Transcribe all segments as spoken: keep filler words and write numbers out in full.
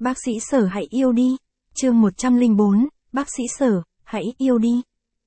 Bác sĩ Sở hãy yêu đi. Chương một trăm lẻ bốn, Bác sĩ Sở, hãy yêu đi.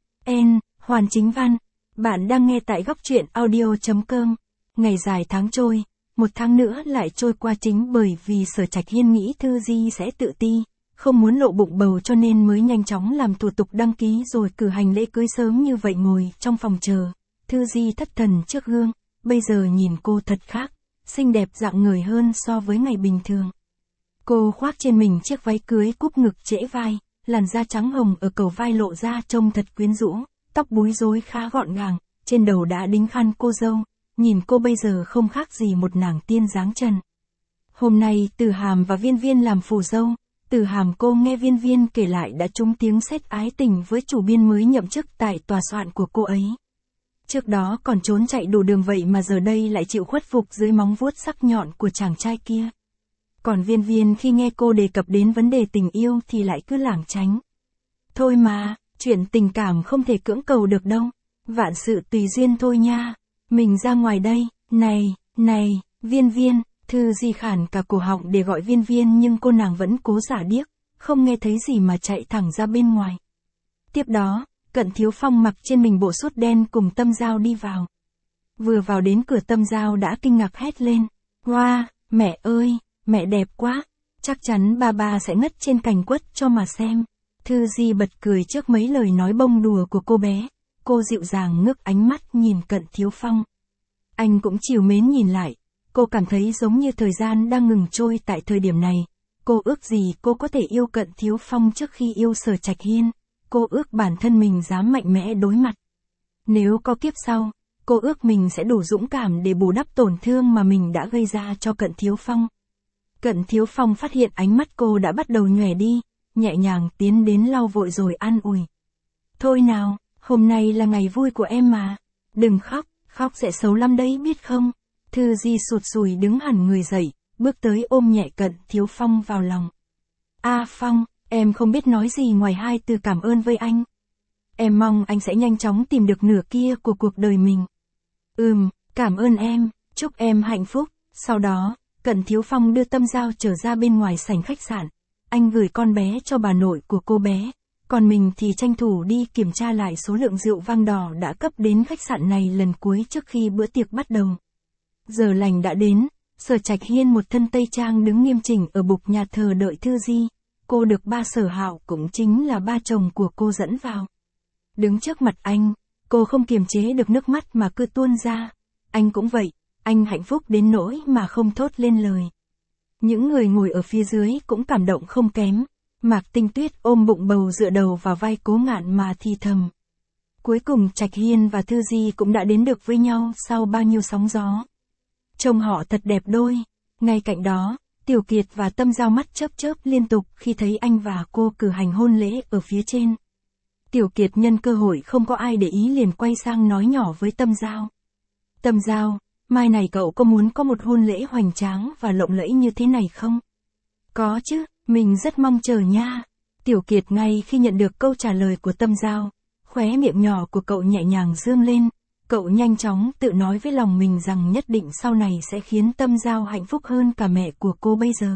N. Hoàn Chính Văn. Bạn đang nghe tại góc truyện audio chấm com. Ngày dài tháng trôi, một tháng nữa lại trôi qua chính bởi vì Sở Trạch Hiên nghĩ Thư Di sẽ tự ti, không muốn lộ bụng bầu cho nên mới nhanh chóng làm thủ tục đăng ký rồi cử hành lễ cưới sớm như vậy. Ngồi trong phòng chờ, Thư Di thất thần trước gương, bây giờ nhìn cô thật khác, xinh đẹp dạng người hơn so với ngày bình thường. Cô khoác trên mình chiếc váy cưới cúp ngực trễ vai, làn da trắng hồng ở cầu vai lộ ra trông thật quyến rũ, tóc búi rối khá gọn gàng, trên đầu đã đính khăn cô dâu, nhìn cô bây giờ không khác gì một nàng tiên dáng trần. Hôm nay Từ Hàm và Viên Viên làm phù dâu, Từ Hàm cô nghe Viên Viên kể lại đã trúng tiếng sét ái tình với chủ biên mới nhậm chức tại tòa soạn của cô ấy. Trước đó còn trốn chạy đủ đường vậy mà giờ đây lại chịu khuất phục dưới móng vuốt sắc nhọn của chàng trai kia. Còn Viên Viên khi nghe cô đề cập đến vấn đề tình yêu thì lại cứ lảng tránh. Thôi mà, chuyện tình cảm không thể cưỡng cầu được đâu, vạn sự tùy duyên thôi nha, mình ra ngoài đây, này, này, Viên Viên, Thư Di khản cả cổ họng để gọi Viên Viên nhưng cô nàng vẫn cố giả điếc, không nghe thấy gì mà chạy thẳng ra bên ngoài. Tiếp đó, Cận Thiếu Phong mặc trên mình bộ sút đen cùng Tâm Giao đi vào. Vừa vào đến cửa Tâm Giao đã kinh ngạc hét lên, wow, mẹ ơi! Mẹ đẹp quá, chắc chắn ba ba sẽ ngất trên cành quất cho mà xem. Thư Di bật cười trước mấy lời nói bông đùa của cô bé, cô dịu dàng ngước ánh mắt nhìn Cận Thiếu Phong. Anh cũng trìu mến nhìn lại, cô cảm thấy giống như thời gian đang ngừng trôi tại thời điểm này. Cô ước gì cô có thể yêu Cận Thiếu Phong trước khi yêu Sở Trạch Hiên, cô ước bản thân mình dám mạnh mẽ đối mặt. Nếu có kiếp sau, cô ước mình sẽ đủ dũng cảm để bù đắp tổn thương mà mình đã gây ra cho Cận Thiếu Phong. Cận Thiếu Phong phát hiện ánh mắt cô đã bắt đầu nhòe đi, nhẹ nhàng tiến đến lau vội rồi an ủi. Thôi nào, hôm nay là ngày vui của em mà, đừng khóc, khóc sẽ xấu lắm đấy biết không. Thư Di sụt sùi đứng hẳn người dậy, bước tới ôm nhẹ Cận Thiếu Phong vào lòng. A Phong, em không biết nói gì ngoài hai từ cảm ơn với anh. Em mong anh sẽ nhanh chóng tìm được nửa kia của cuộc đời mình. Ừm, cảm ơn em, chúc em hạnh phúc. Sau đó, Cận Thiếu Phong đưa Tâm Giao trở ra bên ngoài sảnh khách sạn, anh gửi con bé cho bà nội của cô bé, còn mình thì tranh thủ đi kiểm tra lại số lượng rượu vang đỏ đã cấp đến khách sạn này lần cuối trước khi bữa tiệc bắt đầu. Giờ lành đã đến, Sở Trạch Hiên một thân tây trang đứng nghiêm chỉnh ở bục nhà thờ đợi Thư Di, cô được ba Sở Hạo cũng chính là ba chồng của cô dẫn vào. Đứng trước mặt anh, cô không kiềm chế được nước mắt mà cứ tuôn ra, anh cũng vậy. Anh hạnh phúc đến nỗi mà không thốt lên lời. Những người ngồi ở phía dưới cũng cảm động không kém. Mạc Tinh Tuyết ôm bụng bầu dựa đầu vào vai Cố Ngạn mà thì thầm. Cuối cùng Trạch Hiên và Thư Di cũng đã đến được với nhau sau bao nhiêu sóng gió. Trông họ thật đẹp đôi. Ngay cạnh đó, Tiểu Kiệt và Tâm Giao mắt chớp chớp liên tục khi thấy anh và cô cử hành hôn lễ ở phía trên. Tiểu Kiệt nhân cơ hội không có ai để ý liền quay sang nói nhỏ với Tâm Giao. Tâm Giao, mai này cậu có muốn có một hôn lễ hoành tráng và lộng lẫy như thế này không? Có chứ, mình rất mong chờ nha. Tiểu Kiệt ngay khi nhận được câu trả lời của Tâm Giao, khóe miệng nhỏ của cậu nhẹ nhàng dương lên, cậu nhanh chóng tự nói với lòng mình rằng nhất định sau này sẽ khiến Tâm Giao hạnh phúc hơn cả mẹ của cô bây giờ.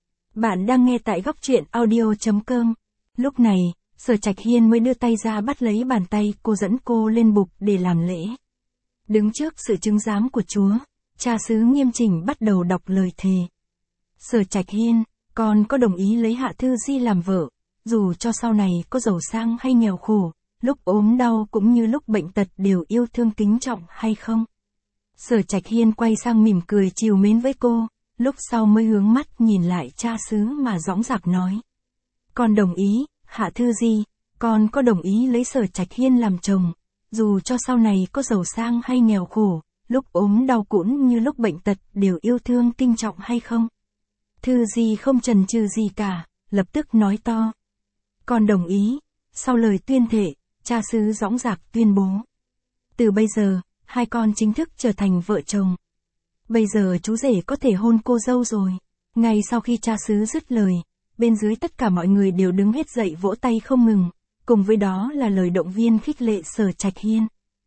Bạn đang nghe tại góc truyện audio chấm com. Lúc này, Sở Trạch Hiên mới đưa tay ra bắt lấy bàn tay cô dẫn cô lên bục để làm lễ. Đứng trước sự chứng giám của Chúa, cha xứ nghiêm chỉnh bắt đầu đọc lời thề. Sở Trạch Hiên, con có đồng ý lấy Hạ Thư Di làm vợ, dù cho sau này có giàu sang hay nghèo khổ, lúc ốm đau cũng như lúc bệnh tật đều yêu thương kính trọng hay không? Sở Trạch Hiên quay sang mỉm cười trìu mến với cô, lúc sau mới hướng mắt nhìn lại cha xứ mà dõng dạc nói. Con đồng ý, Hạ Thư Di, con có đồng ý lấy Sở Trạch Hiên làm chồng. Dù cho sau này có giàu sang hay nghèo khổ, lúc ốm đau cũng như lúc bệnh tật đều yêu thương kinh trọng hay không? Thư Di không chần chừ gì cả, lập tức nói to. Con đồng ý. Sau lời tuyên thệ, cha xứ dõng dạc tuyên bố. Từ bây giờ, hai con chính thức trở thành vợ chồng. Bây giờ chú rể có thể hôn cô dâu rồi. Ngay sau khi cha xứ dứt lời, bên dưới tất cả mọi người đều đứng hết dậy vỗ tay không ngừng. Cùng với đó là lời động viên khích lệ Sở Trạch Hiên.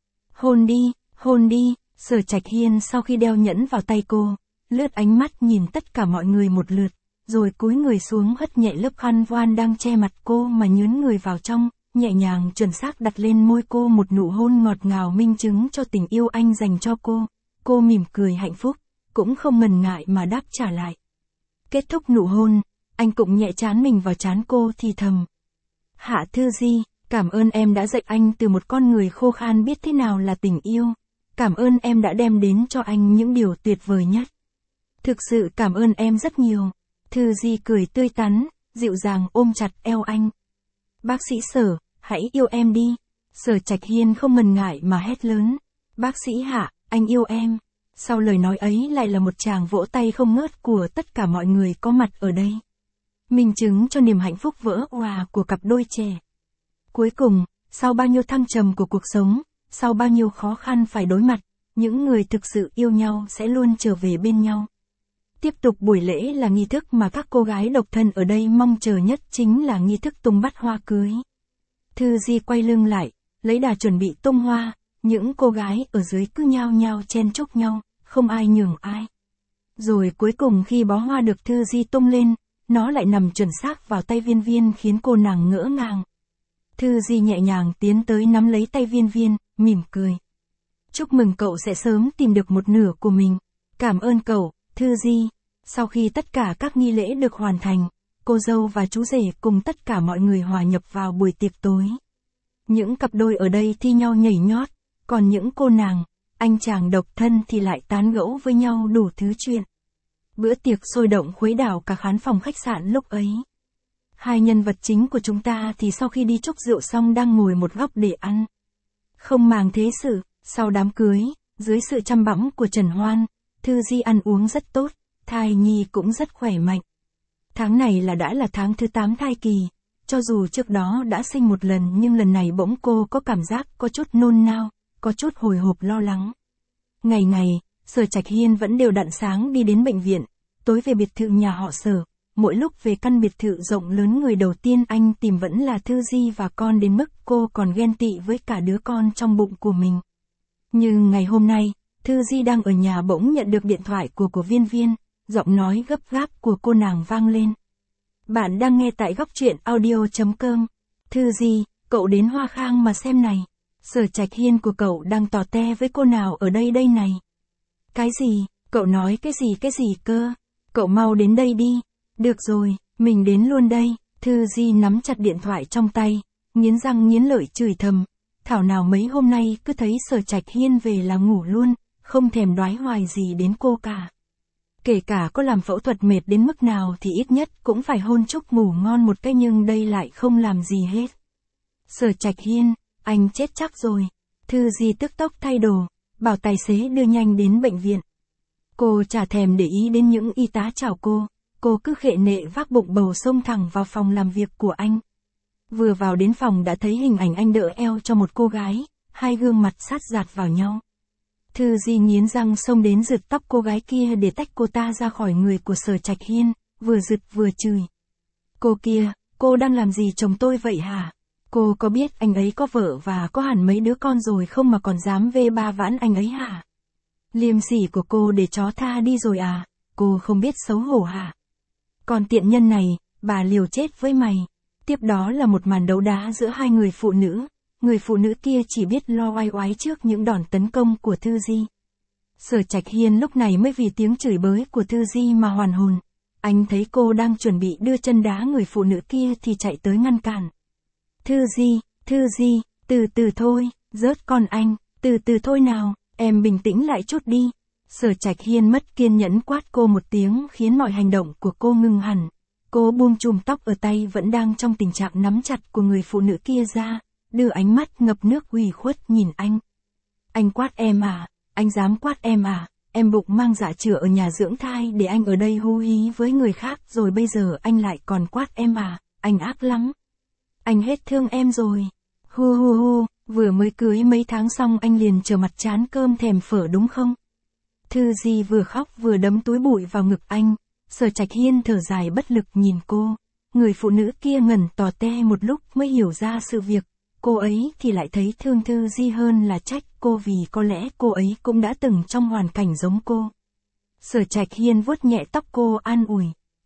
Hôn đi, hôn đi, Sở Trạch Hiên sau khi đeo nhẫn vào tay cô, lướt ánh mắt nhìn tất cả mọi người một lượt, rồi cúi người xuống hất nhẹ lớp khăn voan đang che mặt cô mà nhướn người vào trong, nhẹ nhàng chuẩn xác đặt lên môi cô một nụ hôn ngọt ngào minh chứng cho tình yêu anh dành cho cô. Cô mỉm cười hạnh phúc, cũng không ngần ngại mà đáp trả lại. Kết thúc nụ hôn, anh cũng nhẹ trán mình vào trán cô thì thầm. Hạ Thư Di, cảm ơn em đã dạy anh từ một con người khô khan biết thế nào là tình yêu. Cảm ơn em đã đem đến cho anh những điều tuyệt vời nhất. Thực sự cảm ơn em rất nhiều. Thư Di cười tươi tắn, dịu dàng ôm chặt eo anh. Bác sĩ Sở, hãy yêu em đi. Sở Trạch Hiên không ngần ngại mà hét lớn. Bác sĩ Hạ, anh yêu em. Sau lời nói ấy lại là một tràng vỗ tay không ngớt của tất cả mọi người có mặt ở đây. Minh chứng cho niềm hạnh phúc vỡ òa của cặp đôi trẻ. Cuối cùng, sau bao nhiêu thăng trầm của cuộc sống, sau bao nhiêu khó khăn phải đối mặt, những người thực sự yêu nhau sẽ luôn trở về bên nhau. Tiếp tục buổi lễ là nghi thức mà các cô gái độc thân ở đây mong chờ nhất, chính là nghi thức tung bắt hoa cưới. Thư Di quay lưng lại, lấy đà chuẩn bị tung hoa, những cô gái ở dưới cứ nhao nhao chen chúc nhau, không ai nhường ai. Rồi cuối cùng khi bó hoa được Thư Di tung lên, nó lại nằm chuẩn xác vào tay Viên Viên khiến cô nàng ngỡ ngàng. Thư Di nhẹ nhàng tiến tới nắm lấy tay Viên Viên, mỉm cười. Chúc mừng cậu sẽ sớm tìm được một nửa của mình. Cảm ơn cậu, Thư Di. Sau khi tất cả các nghi lễ được hoàn thành, cô dâu và chú rể cùng tất cả mọi người hòa nhập vào buổi tiệc tối. Những cặp đôi ở đây thi nhau nhảy nhót, còn những cô nàng, anh chàng độc thân thì lại tán gẫu với nhau đủ thứ chuyện. Bữa tiệc sôi động khuấy đảo cả khán phòng khách sạn lúc ấy. Hai nhân vật chính của chúng ta thì sau khi đi chúc rượu xong đang ngồi một góc để ăn. Không màng thế sự, sau đám cưới, dưới sự chăm bẵm của Trần Hoan, Thư Di ăn uống rất tốt, thai nhi cũng rất khỏe mạnh. Tháng này là đã là tháng thứ tám thai kỳ, cho dù trước đó đã sinh một lần nhưng lần này bỗng cô có cảm giác có chút nôn nao, có chút hồi hộp lo lắng. Ngày ngày, Sở Trạch Hiên vẫn đều đặn sáng đi đến bệnh viện, tối về biệt thự nhà họ Sở. Mỗi lúc về căn biệt thự rộng lớn, người đầu tiên anh tìm vẫn là Thư Di và con, đến mức cô còn ghen tị với cả đứa con trong bụng của mình. Nhưng ngày hôm nay, Thư Di đang ở nhà bỗng nhận được điện thoại của của Viên Viên, giọng nói gấp gáp của cô nàng vang lên. Bạn đang nghe tại góc truyện audio chấm com. Thư Di, cậu đến Hoa Khang mà xem này. Sở Trạch Hiên của cậu đang tò te với cô nào ở đây đây này. Cái gì, cậu nói cái gì cái gì cơ? Cậu mau đến đây đi. Được rồi, mình đến luôn đây. Thư Di nắm chặt điện thoại trong tay, nghiến răng nghiến lợi chửi thầm. Thảo nào mấy hôm nay cứ thấy Sở Trạch Hiên về là ngủ luôn, không thèm đoái hoài gì đến cô cả. Kể cả có làm phẫu thuật mệt đến mức nào thì ít nhất cũng phải hôn chúc ngủ ngon một cái, nhưng đây lại không làm gì hết. Sở Trạch Hiên, anh chết chắc rồi. Thư Di tức tốc thay đồ, bảo tài xế đưa nhanh đến bệnh viện. Cô chả thèm để ý đến những y tá chào cô, cô cứ khệ nệ vác bụng bầu xông thẳng vào phòng làm việc của anh. Vừa vào đến phòng đã thấy hình ảnh anh đỡ eo cho một cô gái, hai gương mặt sát dạt vào nhau. Thư Di nghiến răng xông đến giật tóc cô gái kia để tách cô ta ra khỏi người của Sở Trạch Hiên, vừa giật vừa chửi. Cô kia, cô đang làm gì chồng tôi vậy hả? Cô có biết anh ấy có vợ và có hẳn mấy đứa con rồi không mà còn dám vê ba vãn anh ấy hả? Liêm sỉ của cô để chó tha đi rồi à? Cô không biết xấu hổ hả? Còn tiện nhân này, bà liều chết với mày. Tiếp đó là một màn đấu đá giữa hai người phụ nữ. Người phụ nữ kia chỉ biết lo oai oái trước những đòn tấn công của Thư Di. Sở Trạch Hiên lúc này mới vì tiếng chửi bới của Thư Di mà hoàn hồn. Anh thấy cô đang chuẩn bị đưa chân đá người phụ nữ kia thì chạy tới ngăn cản. Thư Di, Thư Di, từ từ thôi, rớt con anh, từ từ thôi nào, em bình tĩnh lại chút đi. Sở Trạch Hiên mất kiên nhẫn quát cô một tiếng khiến mọi hành động của cô ngừng hẳn. Cô buông chùm tóc ở tay vẫn đang trong tình trạng nắm chặt của người phụ nữ kia ra, đưa ánh mắt ngập nước ủy khuất nhìn anh. Anh quát em à, anh dám quát em à, em bụng mang dạ chửa ở nhà dưỡng thai để anh ở đây hú hí với người khác rồi bây giờ anh lại còn quát em à, anh ác lắm. Anh hết thương em rồi. Hu hu hu, vừa mới cưới mấy tháng xong anh liền trở mặt chán cơm thèm phở đúng không? Thư Di vừa khóc vừa đấm túi bụi vào ngực anh. Sở Trạch Hiên thở dài bất lực nhìn cô. Người phụ nữ kia ngẩn tò te một lúc mới hiểu ra sự việc. Cô ấy thì lại thấy thương Thư Di hơn là trách cô, vì có lẽ cô ấy cũng đã từng trong hoàn cảnh giống cô. Sở Trạch Hiên vuốt nhẹ tóc cô an ủi.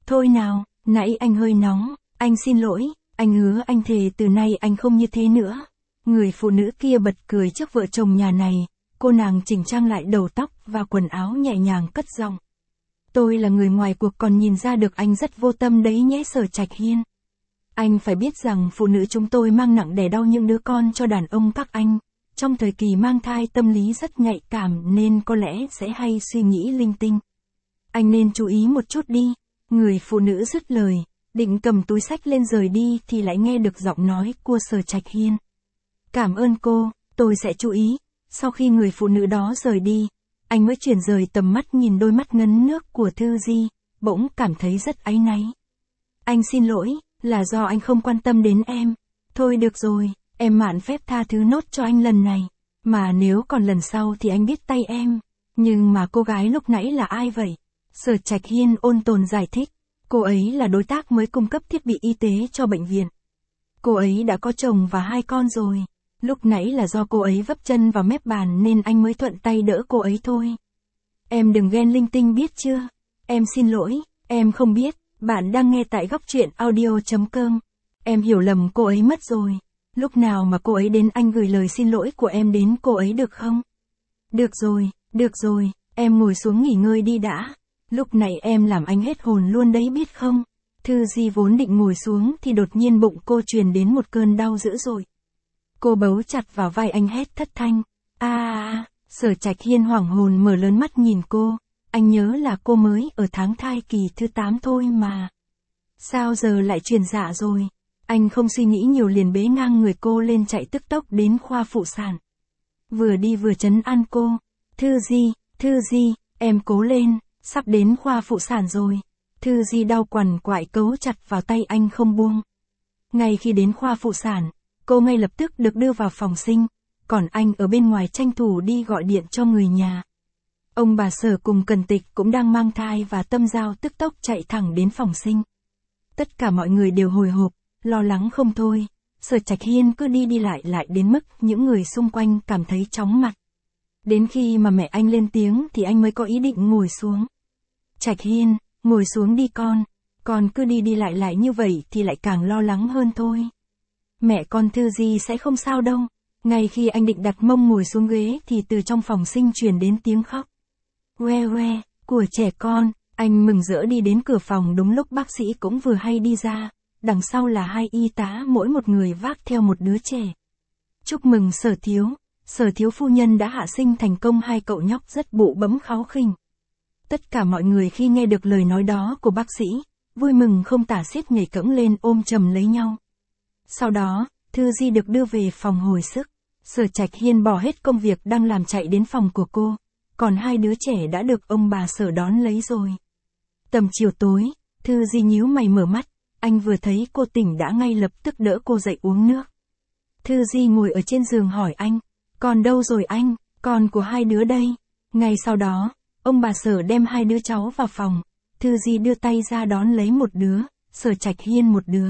Thôi nào, nãy anh hơi nóng, anh xin lỗi, anh hứa anh thề từ nay anh không như thế nữa. Người phụ nữ kia bật cười trước vợ chồng nhà này, cô nàng chỉnh trang lại đầu tóc và quần áo nhẹ nhàng cất giọng. Tôi là người ngoài cuộc còn nhìn ra được anh rất vô tâm đấy nhé Sở Trạch Hiên. Anh phải biết rằng phụ nữ chúng tôi mang nặng đẻ đau những đứa con cho đàn ông các anh. Trong thời kỳ mang thai tâm lý rất nhạy cảm nên có lẽ sẽ hay suy nghĩ linh tinh. Anh nên chú ý một chút đi. Người phụ nữ dứt lời, định cầm túi xách lên rời đi thì lại nghe được giọng nói của Sở Trạch Hiên. Cảm ơn cô, tôi sẽ chú ý. Sau khi người phụ nữ đó rời đi, anh mới chuyển rời tầm mắt nhìn đôi mắt ngấn nước của Thư Di, bỗng cảm thấy rất áy náy. Anh xin lỗi, là do anh không quan tâm đến em. Thôi được rồi, em mạn phép tha thứ nốt cho anh lần này. Mà nếu còn lần sau thì anh biết tay em. Nhưng mà cô gái lúc nãy là ai vậy? Sở Trạch Hiên ôn tồn giải thích. Cô ấy là đối tác mới cung cấp thiết bị y tế cho bệnh viện. Cô ấy đã có chồng và hai con rồi. Lúc nãy là do cô ấy vấp chân vào mép bàn nên anh mới thuận tay đỡ cô ấy thôi. Em đừng ghen linh tinh biết chưa? Em xin lỗi, em không biết. Bạn đang nghe tại góc truyện audio chấm com. Em hiểu lầm cô ấy mất rồi. Lúc nào mà cô ấy đến anh gửi lời xin lỗi của em đến cô ấy được không? Được rồi, được rồi, em ngồi xuống nghỉ ngơi đi đã. Lúc này em làm anh hết hồn luôn đấy biết không? Thư Di vốn định ngồi xuống thì đột nhiên bụng cô truyền đến một cơn đau dữ dội. Cô bấu chặt vào vai anh hét thất thanh. A à, Sở Trạch Hiên hoảng hồn mở lớn mắt nhìn cô. Anh nhớ là cô mới ở tháng thai kỳ thứ tám thôi mà. Sao giờ lại truyền dạ rồi? Anh không suy nghĩ nhiều liền bế ngang người cô lên chạy tức tốc đến khoa phụ sản. Vừa đi vừa trấn an cô. Thư Di, Thư Di, em cố lên, sắp đến khoa phụ sản rồi. Thư Di đau quằn quại cấu chặt vào tay anh không buông. Ngay khi đến khoa phụ sản, cô ngay lập tức được đưa vào phòng sinh, còn anh ở bên ngoài tranh thủ đi gọi điện cho người nhà. Ông bà Sở cùng Cần Tịch cũng đang mang thai và Tâm Giao tức tốc chạy thẳng đến phòng sinh. Tất cả mọi người đều hồi hộp, lo lắng không thôi. Sở Trạch Hiên cứ đi đi lại lại đến mức những người xung quanh cảm thấy chóng mặt. Đến khi mà mẹ anh lên tiếng thì anh mới có ý định ngồi xuống. Trạch Hiên, ngồi xuống đi con. Con cứ đi đi lại lại như vậy thì lại càng lo lắng hơn thôi. Mẹ con Thư Di sẽ không sao đâu. Ngay khi anh định đặt mông ngồi xuống ghế thì từ trong phòng sinh truyền đến tiếng khóc. Que que, của trẻ con. Anh mừng rỡ đi đến cửa phòng đúng lúc bác sĩ cũng vừa hay đi ra. Đằng sau là hai y tá mỗi một người vác theo một đứa trẻ. Chúc mừng Sở thiếu, Sở thiếu phu nhân đã hạ sinh thành công hai cậu nhóc rất bụ bẫm kháu khỉnh. Tất cả mọi người khi nghe được lời nói đó của bác sĩ, vui mừng không tả xiết nhảy cẫng lên ôm chầm lấy nhau. Sau đó, Thư Di được đưa về phòng hồi sức. Sở Trạch Hiên bỏ hết công việc đang làm chạy đến phòng của cô, còn hai đứa trẻ đã được ông bà Sở đón lấy rồi. Tầm chiều tối, Thư Di nhíu mày mở mắt, anh vừa thấy cô tỉnh đã ngay lập tức đỡ cô dậy uống nước. Thư Di ngồi ở trên giường hỏi anh, con đâu rồi anh, con của hai đứa đây. Ngay sau đó, ông bà Sở đem hai đứa cháu vào phòng, Thư Di đưa tay ra đón lấy một đứa, Sở Trạch Hiên một đứa.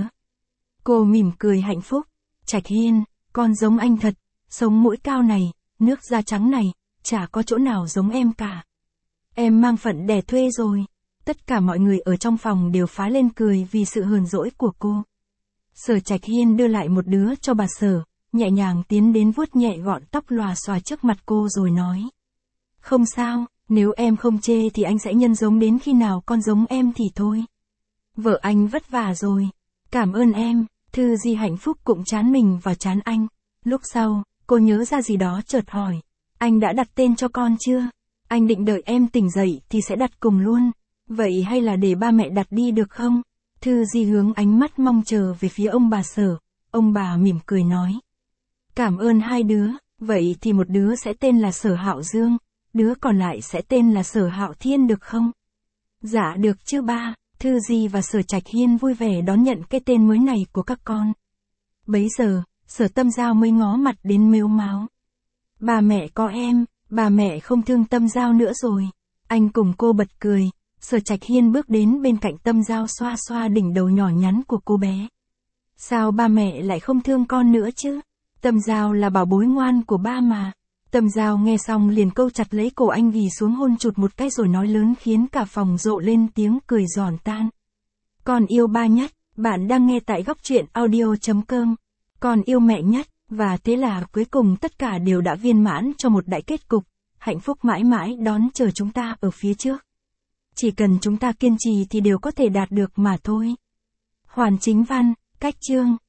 Cô mỉm cười hạnh phúc, Trạch Hiên, con giống anh thật, sống mũi cao này, nước da trắng này, chả có chỗ nào giống em cả. Em mang phận đẻ thuê rồi. Tất cả mọi người ở trong phòng đều phá lên cười vì sự hờn dỗi của cô. Sở Trạch Hiên đưa lại một đứa cho bà Sở, nhẹ nhàng tiến đến vuốt nhẹ gọn tóc lòa xòa trước mặt cô rồi nói. Không sao, nếu em không chê thì anh sẽ nhân giống đến khi nào con giống em thì thôi. Vợ anh vất vả rồi. Cảm ơn em. Thư Di hạnh phúc cũng chán mình vào chán anh. Lúc sau, cô nhớ ra gì đó chợt hỏi. Anh đã đặt tên cho con chưa? Anh định đợi em tỉnh dậy thì sẽ đặt cùng luôn. Vậy hay là để ba mẹ đặt đi được không? Thư Di hướng ánh mắt mong chờ về phía ông bà Sở. Ông bà mỉm cười nói. Cảm ơn hai đứa, vậy thì một đứa sẽ tên là Sở Hạo Dương, đứa còn lại sẽ tên là Sở Hạo Thiên được không? Dạ được chứ ba. Thư Di và Sở Trạch Hiên vui vẻ đón nhận cái tên mới này của các con. Bấy giờ, Sở Tâm Giao mới ngó mặt đến mếu máo. Bà mẹ có em, bà mẹ không thương Tâm Giao nữa rồi. Anh cùng cô bật cười. Sở Trạch Hiên bước đến bên cạnh Tâm Giao xoa xoa đỉnh đầu nhỏ nhắn của cô bé. Sao ba mẹ lại không thương con nữa chứ? Tâm Giao là bảo bối ngoan của ba mà. Tâm Giao nghe xong liền câu chặt lấy cổ anh ghì xuống hôn chụt một cái rồi nói lớn khiến cả phòng rộ lên tiếng cười giòn tan. Con yêu ba nhất, bạn đang nghe tại góc truyện audio.com. Con yêu mẹ nhất, và thế là cuối cùng tất cả đều đã viên mãn cho một đại kết cục, hạnh phúc mãi mãi đón chờ chúng ta ở phía trước. Chỉ cần chúng ta kiên trì thì đều có thể đạt được mà thôi. Hoàn Chính Văn, cách chương.